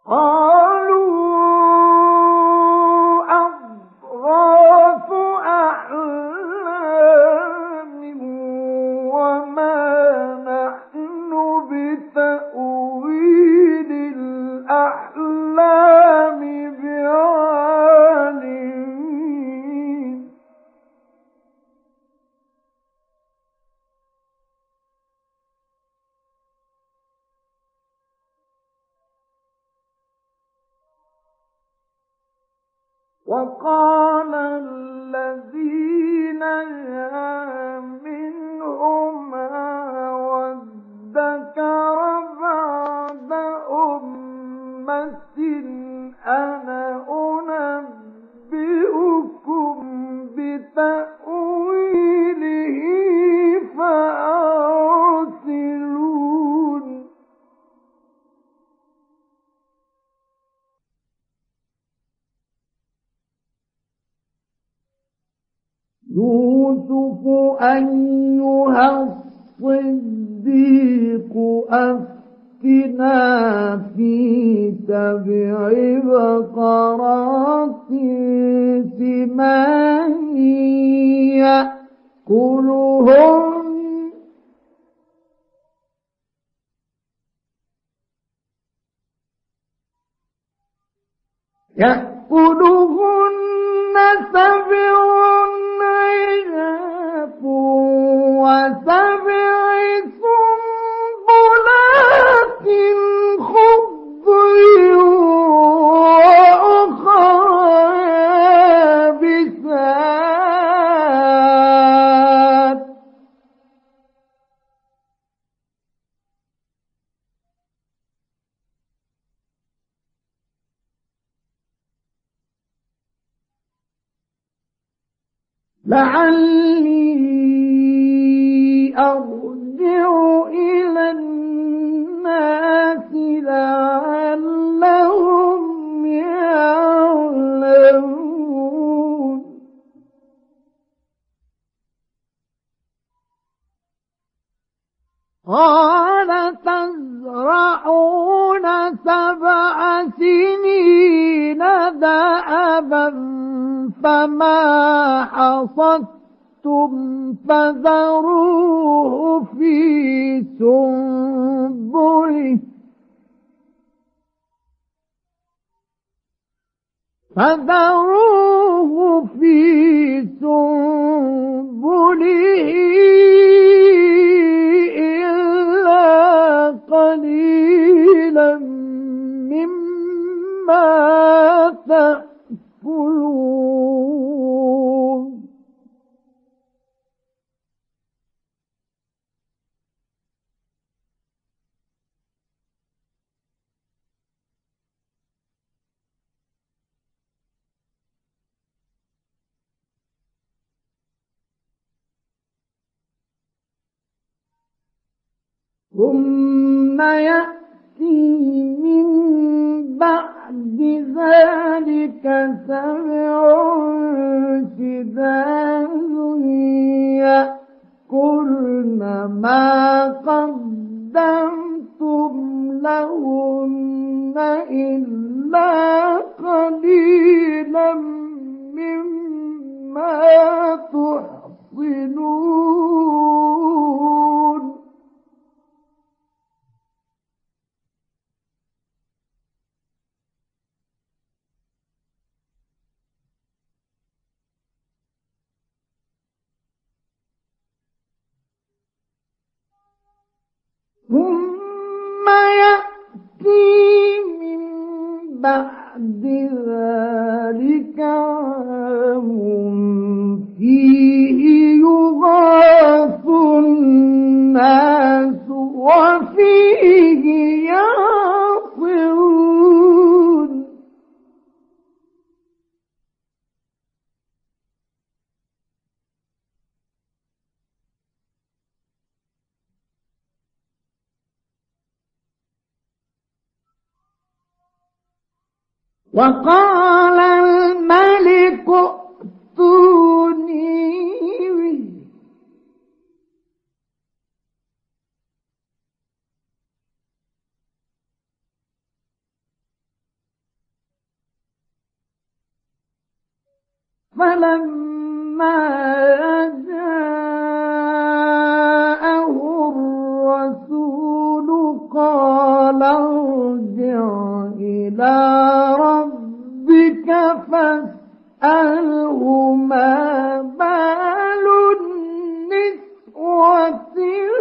قالوا أضغاث أحلام وما نحن بتأويل الأحلام بعالمين. وقال الذين نجا منهما وادكر بعد أمة أنا أنبئكم بتأويله فأرسلون. يوسف أيها الصديق أفتنا في 7 بقرات سمان يأكلهن 7 عجاف و7 سنبلات خضر وأخر يابسات لعلي أرجع إلى الناس لعلهم يعلمون. قال تزرعون 7 سنين دأبا فما حصدتم فذروه في سنبله إلا قليلا مما تأكلون. ثم يأتي من بعد ذلك 7 شداد يأكلن ما قدمتم لهن إلا قليلا مما تحصنون. ثم يأتي من بعد ذلك عام فيه يغاث الناس وفيه يعصرون. وقال الملك ائتوني به فلما جاءه الرسول قال ارجع إلى ربك فاسأله ما بال النسوة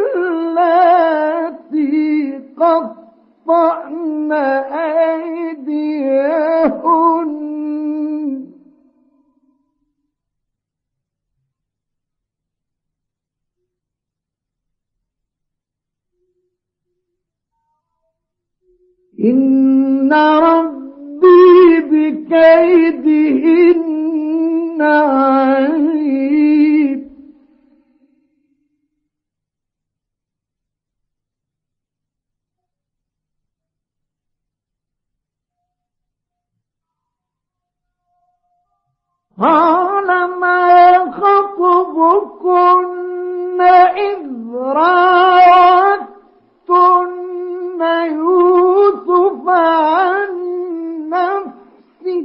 اللاتي قطعن أيديهن إن ربي بكيدهن عليم قال ما خطبكن إذ راوتن يوسف عن نفسه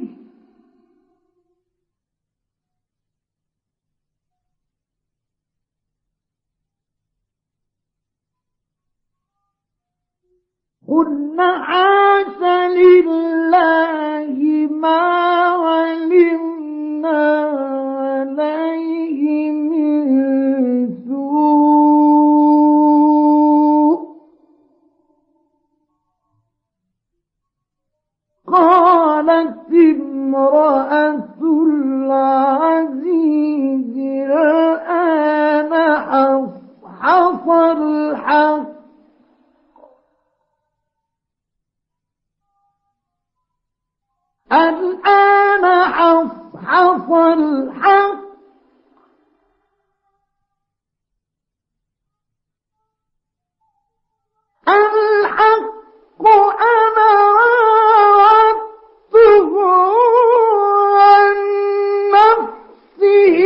قلنا حاش لله ما علمنا عليه من سوء قالت امرأة العزيز الآن حصحص الحق الآن حصحص الحق الحق أنا راودته عن نفسه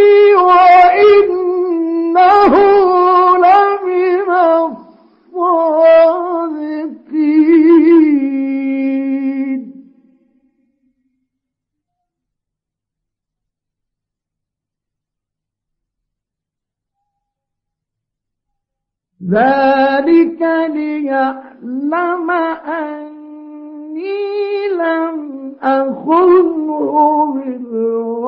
وإنه لمن الصادقين ذلك ليعلم أني لم أخنه بالغيب